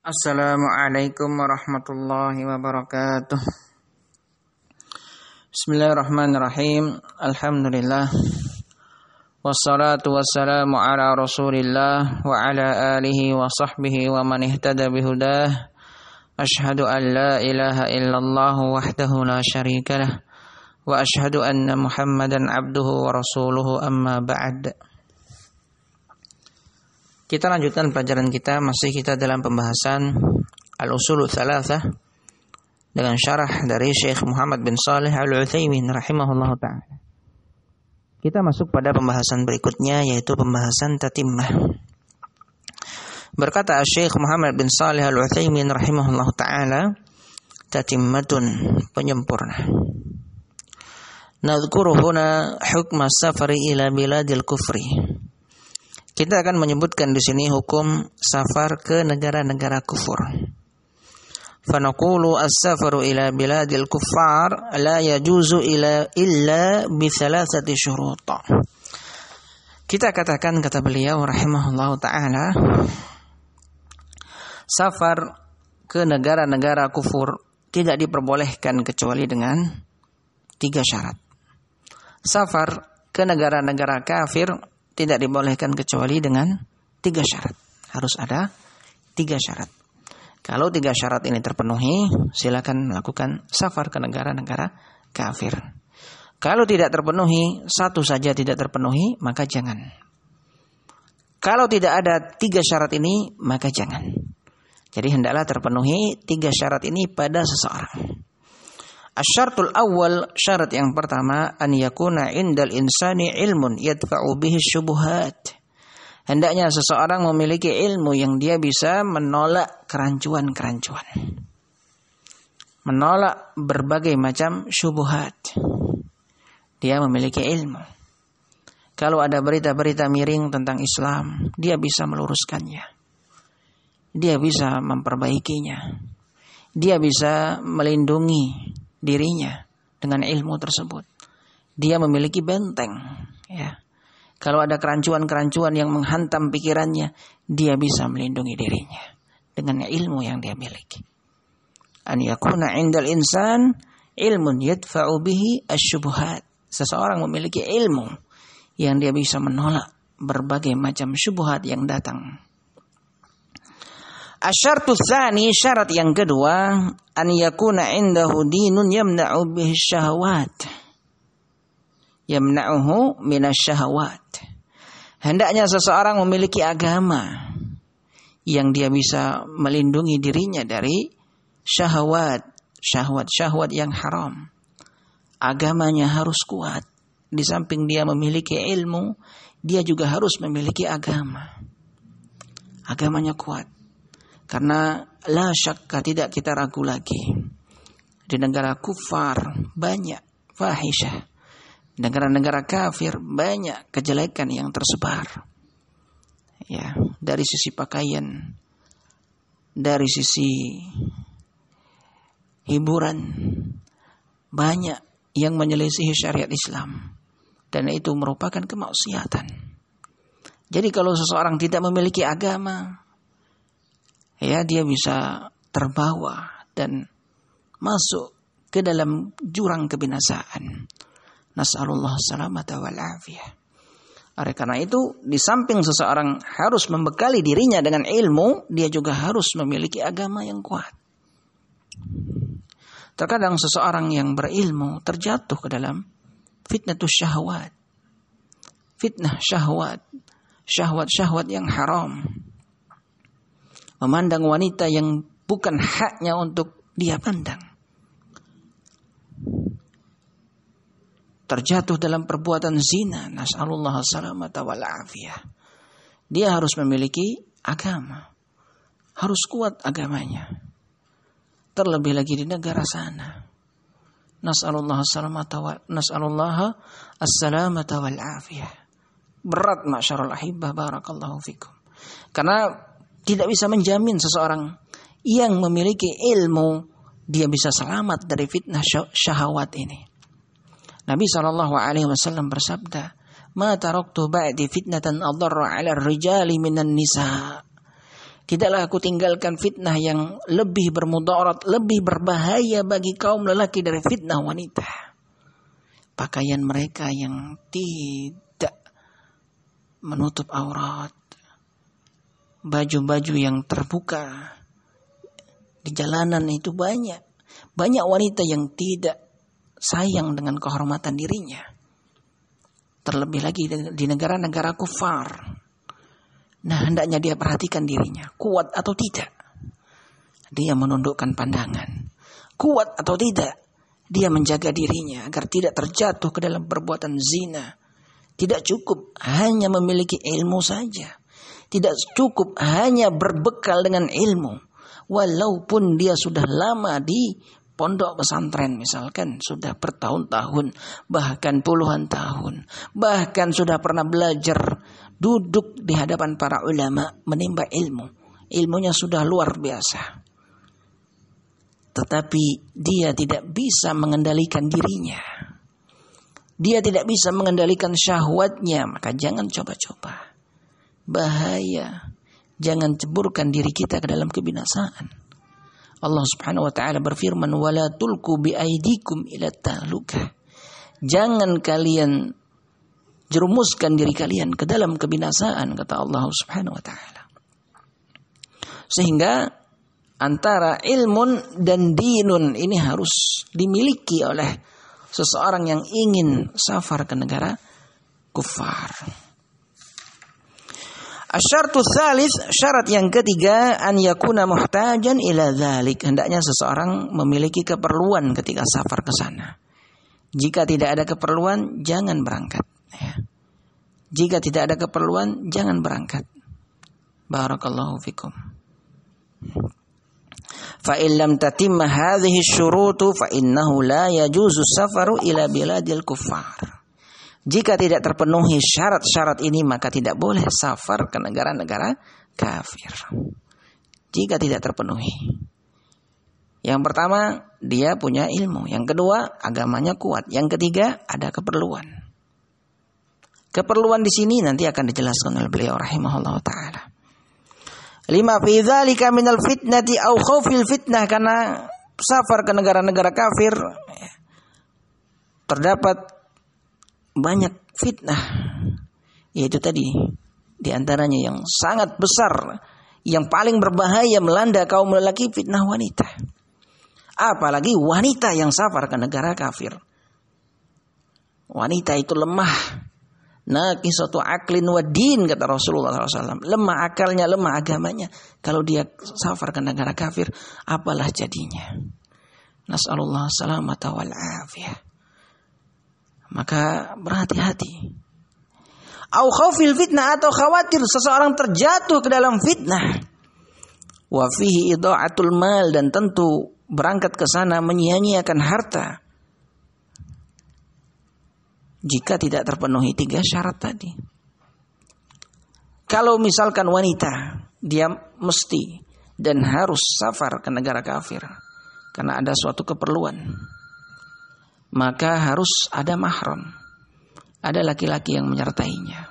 Assalamualaikum warahmatullahi wabarakatuh. Bismillahirrahmanirrahim. Alhamdulillah. Wassalatu wassalamu ala Rasulillah wa ala alihi wa sahbihi wa man ihtada bihudah. Ashhadu an la ilaha illallah wahdahu la syarika lah wa ashhadu anna Muhammadan abduhu wa rasuluhu amma ba'd. Kita lanjutkan pelajaran kita, masih kita dalam pembahasan Al-Ushul Tsalatsah dengan syarah dari Syekh Muhammad bin Shalih Al-Utsaimin rahimahullahu taala. Kita masuk pada pembahasan berikutnya, yaitu pembahasan tatimmah. Berkata Syekh Muhammad bin Shalih Al-Utsaimin rahimahullahu taala, tatimmatun, penyempurna. Nadhkuru huna hukma safari ila biladil kufri. Kita akan menyebutkan di sini hukum safar ke negara-negara kufur. Fanaqulu as-safaru ila biladil kuffar la yajuzu illa bi thalathati syurut. Kita katakan, kata beliau rahimahullahu taala, safar ke negara-negara kufur tidak diperbolehkan kecuali dengan 3 syarat. Safar ke negara-negara kafir tidak dibolehkan kecuali dengan 3 syarat. Harus ada 3 syarat. Kalau 3 syarat ini terpenuhi, silakan melakukan safar ke negara-negara kafir. Kalau tidak terpenuhi, satu saja tidak terpenuhi, maka jangan. Kalau tidak ada 3 syarat ini, maka jangan. Jadi hendaklah terpenuhi 3 syarat ini pada seseorang. Asyartul awal, syarat yang pertama, an yakuna indal insani ilmun yadfa'u bihi syubuhat. Hendaknya seseorang memiliki ilmu yang dia bisa menolak kerancuan-kerancuan, menolak berbagai macam syubuhat. Dia memiliki ilmu. Kalau ada berita-berita miring tentang Islam, dia bisa meluruskannya. Dia bisa memperbaikinya. Dia bisa melindungi dirinya dengan ilmu tersebut. Dia memiliki benteng, ya. Kalau ada kerancuan-kerancuan yang menghantam pikirannya, dia bisa melindungi dirinya dengan ilmu yang dia miliki. An yakuna indal insan ilmun yadfa'u bihi asyubuhat. Seseorang memiliki ilmu yang dia bisa menolak berbagai macam syubhat yang datang. Asyartu tsani, syarat yang kedua, an yakuna indahu dinun yamna'u bihi syahawat. Yamna'uhu minasyahawat. Hendaknya seseorang memiliki agama yang dia bisa melindungi dirinya dari syahwat, syahwat yang haram. Agamanya harus kuat. Di samping dia memiliki ilmu, dia juga harus memiliki agama. Agamanya kuat. Karena la syakka, tidak kita ragu lagi, di negara kufar banyak fahisyah, negara-negara kafir banyak kejelekan yang tersebar. Ya, dari sisi pakaian, dari sisi hiburan, banyak yang menyelisihi syariat Islam, dan itu merupakan kemaksiatan. Jadi kalau seseorang tidak memiliki agama, ya, dia bisa terbawa dan masuk ke dalam jurang kebinasaan. Nas'alullah salamata wal afiyah. Oleh karena itu, di samping seseorang harus membekali dirinya dengan ilmu, dia juga harus memiliki agama yang kuat. Terkadang seseorang yang berilmu terjatuh ke dalam fitnatus syahwat. Fitnah syahwat, syahwat-syahwat yang haram. Memandang wanita yang bukan haknya untuk dia pandang. Terjatuh dalam perbuatan zina. Nas'alullah salamata wal afiyah. Dia harus memiliki agama. Harus kuat agamanya. Terlebih lagi di negara sana. Nas'alullah as-salamata wal afiyah. Berat ma'syarul ahibbah, barakallahu fikum. Karena tidak bisa menjamin seseorang yang memiliki ilmu dia bisa selamat dari fitnah syahwat ini. Nabi SAW bersabda, "Ma taraktu ba'di fitnatan adarra 'ala ar-rijali minan nisa." Tidaklah aku tinggalkan fitnah yang lebih bermudarat, lebih berbahaya bagi kaum lelaki dari fitnah wanita. Pakaian mereka yang tidak menutup aurat, baju-baju yang terbuka di jalanan itu banyak. Banyak wanita yang tidak sayang dengan kehormatan dirinya. Terlebih lagi di negara-negara kufar. Nah, hendaknya dia perhatikan dirinya, kuat atau tidak. Dia menundukkan pandangan. Kuat atau tidak, dia menjaga dirinya agar tidak terjatuh ke dalam perbuatan zina. Tidak cukup hanya memiliki ilmu saja. Tidak cukup hanya berbekal dengan ilmu. Walaupun dia sudah lama di pondok pesantren misalkan, sudah bertahun-tahun, bahkan puluhan tahun, bahkan sudah pernah belajar, duduk di hadapan para ulama menimba ilmu, ilmunya sudah luar biasa, tetapi dia tidak bisa mengendalikan dirinya, dia tidak bisa mengendalikan syahwatnya, maka jangan coba-coba, bahaya, jangan ceburkan diri kita ke dalam kebinasaan. Allah Subhanahu wa taala berfirman, "Wala tulqu biaidikum ila tahlukah." Jangan kalian jerumuskan diri kalian ke dalam kebinasaan, kata Allah Subhanahu wa taala. Sehingga antara ilmun dan dinun ini harus dimiliki oleh seseorang yang ingin safar ke negara kufar. Asyartu tsalits, syarat yang ketiga, an yakuna muhtajan ila dzalik. Hendaknya seseorang memiliki keperluan ketika safar ke sana. Jika tidak ada keperluan, jangan berangkat. Ya. Jika tidak ada keperluan, jangan berangkat. Barakallahu fikum. Fa in lam tatimma hadhihi syurutu fa innahu la yajuzu safaru ila biladil kuffar. Jika tidak terpenuhi syarat-syarat ini, maka tidak boleh safar ke negara-negara kafir. Jika tidak terpenuhi. Yang pertama, dia punya ilmu. Yang kedua, agamanya kuat. Yang ketiga, ada keperluan. Keperluan di sini nanti akan dijelaskan oleh beliau rahimahullah ta'ala. 5 fi dzalika minal fitnati au khaufil fitnah, karena safar ke negara-negara kafir terdapat banyak fitnah, yaitu tadi di antaranya yang sangat besar, yang paling berbahaya melanda kaum lelaki, fitnah wanita. Apalagi wanita yang safar ke negara kafir. Wanita itu lemah, naqisatu aqlin wa din, kata Rasulullah SAW. Lemah akalnya, lemah agamanya. Kalau dia safar ke negara kafir, apalah jadinya? Nas'alullah salamata wal afiyah. Maka berhati-hati. Au khaufil fitnah, atau khawatir seseorang terjatuh ke dalam fitnah. Wa fihi idha'atul mal, dan tentu berangkat ke sana menyia-nyiakan harta. Jika tidak terpenuhi 3 syarat tadi. Kalau misalkan wanita, dia mesti dan harus safar ke negara kafir karena ada suatu keperluan, maka harus ada mahram, ada laki-laki yang menyertainya.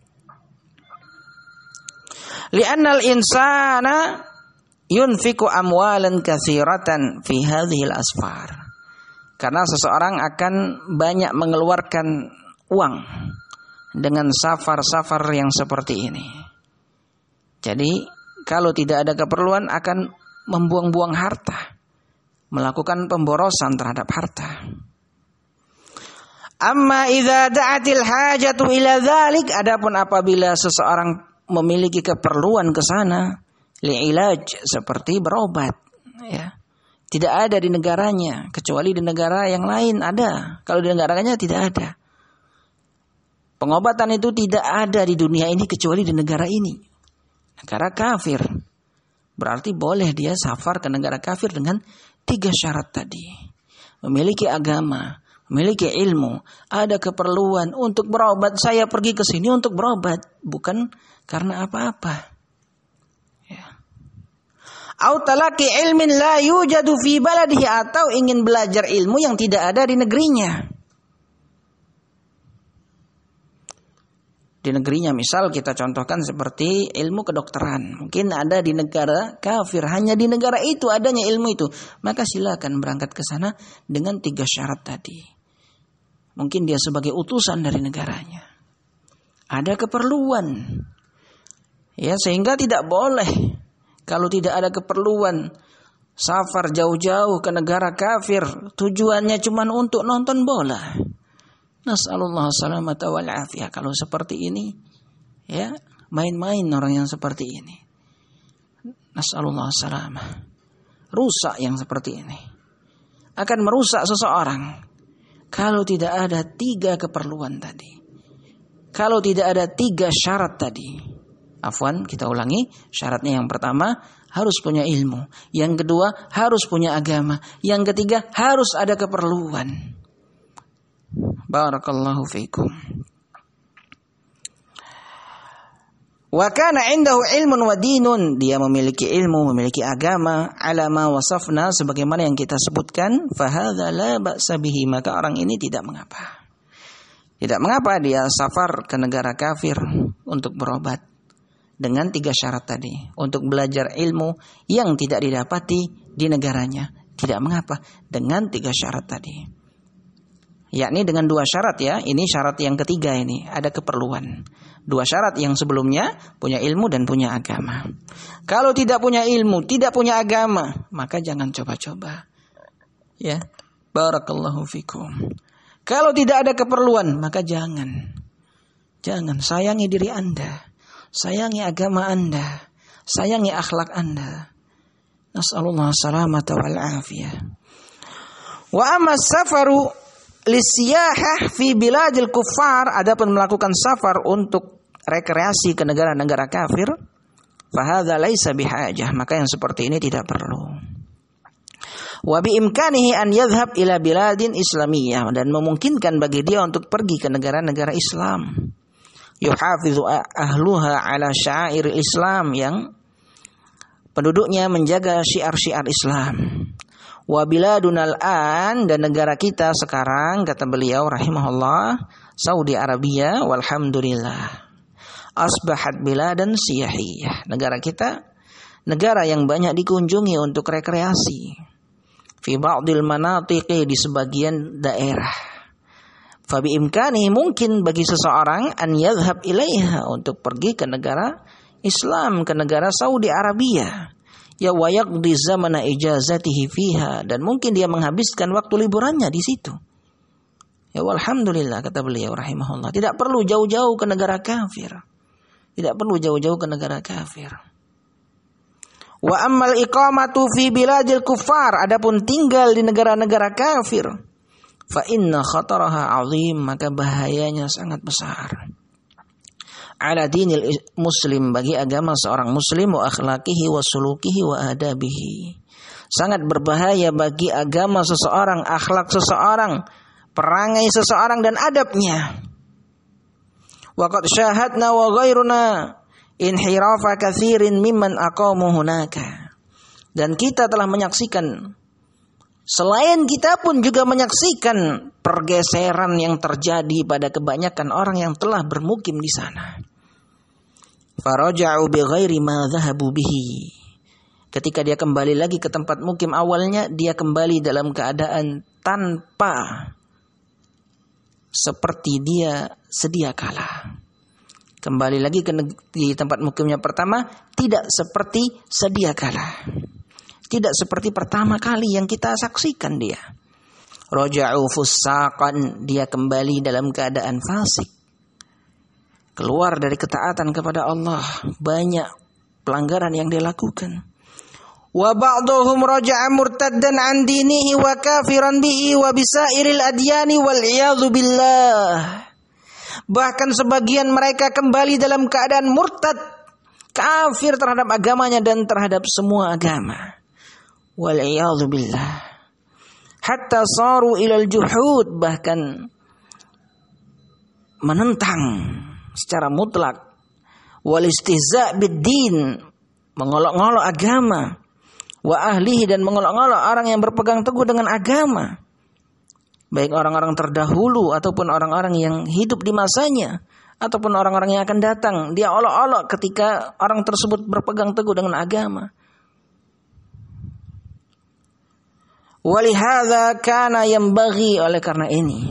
Li'annal insana yunfiku amwalan katsiratan fi hadhil asfar. Karena seseorang akan banyak mengeluarkan uang dengan safar-safar yang seperti ini. Jadi kalau tidak ada keperluan akan membuang-buang harta, melakukan pemborosan terhadap harta. Amma idza da'atil hajatu ila dzalik, adapun apabila seseorang memiliki keperluan ke sana, li'ilaj, seperti berobat, ya. Tidak ada di negaranya, kecuali di negara yang lain ada. Kalau di negaranya tidak ada. Pengobatan itu tidak ada di dunia ini kecuali di negara ini. Negara kafir. Berarti boleh dia safar ke negara kafir dengan 3 syarat tadi. Memiliki agama, memiliki ilmu, ada keperluan untuk berobat. Saya pergi ke sini untuk berobat, bukan karena apa-apa. Au talaqi ilmin la yujadu fi baladihi, atau ingin belajar ilmu yang tidak ada di negerinya. di negerinya, misal kita contohkan seperti ilmu kedokteran, mungkin ada di negara kafir, hanya di negara itu adanya ilmu itu, maka silakan berangkat ke sana dengan 3 syarat tadi. Mungkin dia sebagai utusan dari negaranya, ada keperluan, ya, sehingga tidak boleh kalau tidak ada keperluan safar jauh-jauh ke negara kafir, tujuannya cuma untuk nonton bola. Nas'alullah salamata wal afiyah. Kalau seperti ini, ya, main-main orang yang seperti ini. Nas'alullah salamah. Rusak yang seperti ini. Akan merusak seseorang kalau tidak ada 3 keperluan tadi. Kalau tidak ada 3 syarat tadi. Afwan, kita ulangi. Syaratnya yang pertama, harus punya ilmu. Yang kedua, harus punya agama. Yang ketiga, harus ada keperluan. Barakallahu fiikum. Wa kana indahu ilmun wa dinun, dia memiliki ilmu, memiliki agama, ala ma wasafna, sebagaimana yang kita sebutkan, fa hadza la ba'sa bihi, maka orang ini tidak mengapa. Tidak mengapa dia safar ke negara kafir untuk berobat dengan 3 syarat tadi, untuk belajar ilmu yang tidak didapati di negaranya. Tidak mengapa dengan 3 syarat tadi. Yakni dengan 2 syarat, ya. Ini syarat yang ketiga, ini ada keperluan. 2 syarat yang sebelumnya, punya ilmu dan punya agama. Kalau tidak punya ilmu, tidak punya agama, maka jangan coba-coba. Ya. Barakallahu fikum. Kalau tidak ada keperluan, maka jangan. Jangan, sayangi diri Anda. Sayangi agama Anda. Sayangi akhlak Anda. Nas'alullah salamata wal afiyah. Wa amma safaru lisiyahah fi biladil kuffar, adapun melakukan safar untuk rekreasi ke negara-negara kafir, fa hadza laisa bihajah, maka yang seperti ini tidak perlu. Wa bi imkanihi an yadhhab ila biladin islamiyah, dan memungkinkan bagi dia untuk pergi ke negara-negara Islam. Yuhafizu ahluha ala sya'airil Islam, yang penduduknya menjaga syiar-syiar Islam. Wa biladunal an, dan negara kita sekarang, kata beliau rahimahullah, Saudi Arabia, walhamdulillah, asbahat biladan siyahiyah. Negara kita negara yang banyak dikunjungi untuk rekreasi. Fi ba'dil manatiqi, di sebagian daerah. Fa bi imkani, mungkin bagi seseorang an yadhhab ilaiha, untuk pergi ke negara Islam, ke negara Saudi Arabia. Ya wa yaqdi zamana ijazatihi fiha, dan mungkin dia menghabiskan waktu liburannya di situ. Ya walhamdulillah, kata beliau rahimahullah, tidak perlu jauh-jauh ke negara kafir. Tidak perlu jauh-jauh ke negara kafir. Wa ammal iqamatu fi biladil kuffar, adapun tinggal di negara-negara kafir, fa inna khataraha azim, maka bahayanya sangat besar. Ala dinil muslim, bagi agama seorang muslim, wa akhlaqihi wa sulukihi wa adabihi, sangat berbahaya bagi agama seseorang, akhlak seseorang, perangai seseorang, dan adabnya. Wa qad syahadna wa ghairuna inhirafa katsirin mimman aqamu hunaka, dan kita telah menyaksikan, selain kita pun juga menyaksikan pergeseran yang terjadi pada kebanyakan orang yang telah bermukim di sana. Faraja'u bi ghairi ma dhahabu bihi, ketika dia kembali lagi ke tempat mukim awalnya, dia kembali dalam keadaan tanpa seperti dia sedia kala. Kembali lagi di tempat mukimnya pertama, tidak seperti sedia kala. Tidak seperti pertama kali yang kita saksikan dia. Raja'u fussaqan, dia kembali dalam keadaan fasik. Keluar dari ketaatan kepada Allah, banyak pelanggaran yang dia lakukan. Wa ba'dhum raja'a murtaddan an dinihi wa kafiran bihi wa bisairil adyani wal iyadzu billah. Bahkan sebagian mereka kembali dalam keadaan murtad, kafir terhadap agamanya dan terhadap semua agama. Wal iyadzu billah. Hatta saru ilal juhud, bahkan menentang secara mutlak, wal istihza' bid-din, mengolok-olok agama, wa ahlihi, dan mengolok-olok orang yang berpegang teguh dengan agama, baik orang-orang terdahulu ataupun orang-orang yang hidup di masanya, ataupun orang-orang yang akan datang. Dia olok-olok ketika orang tersebut berpegang teguh dengan agama. Walihadza kana yanbaghi, oleh karena ini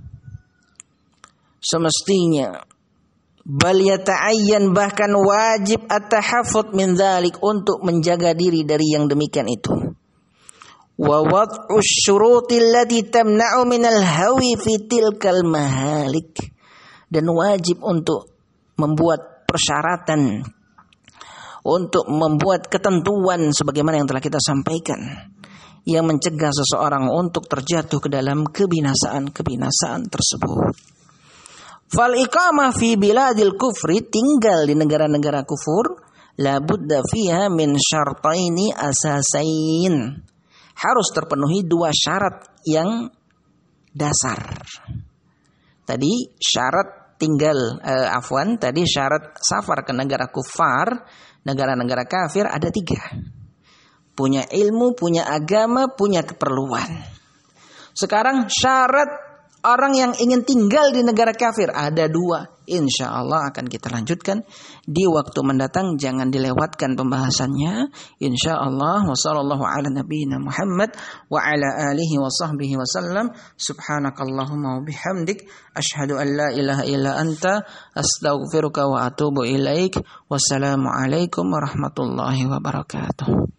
semestinya bal yata'ayyan, bahkan wajib at-tahaffuz min dzalik, untuk menjaga diri dari yang demikian itu. Wa wad'u syuruti allati tamna'u minal hawi fi tilkal mahalik, dan wajib untuk membuat persyaratan, untuk membuat ketentuan sebagaimana yang telah kita sampaikan, yang mencegah seseorang untuk terjatuh ke dalam kebinasaan tersebut. Fal iqamah fi biladil kufri, tinggal di negara-negara kufur, la budda fiha min syartaini asasain, harus terpenuhi dua syarat yang dasar. Tadi syarat tadi syarat safar ke negara kufar, negara-negara kafir ada 3. Punya ilmu, punya agama, punya keperluan. Sekarang syarat orang yang ingin tinggal di negara kafir ada 2. Insya Allah akan kita lanjutkan di waktu mendatang. Jangan dilewatkan pembahasannya. Insya Allah. Wassallallahu ala nabiyina Muhammad wa ala alihi wa sahbihi wa sallam. Subhanakallahumma wa bihamdik. Ashhadu an la ilaha illa anta. Astaghfiruka wa atubu ilaik. Wassalamualaikum warahmatullahi wabarakatuh.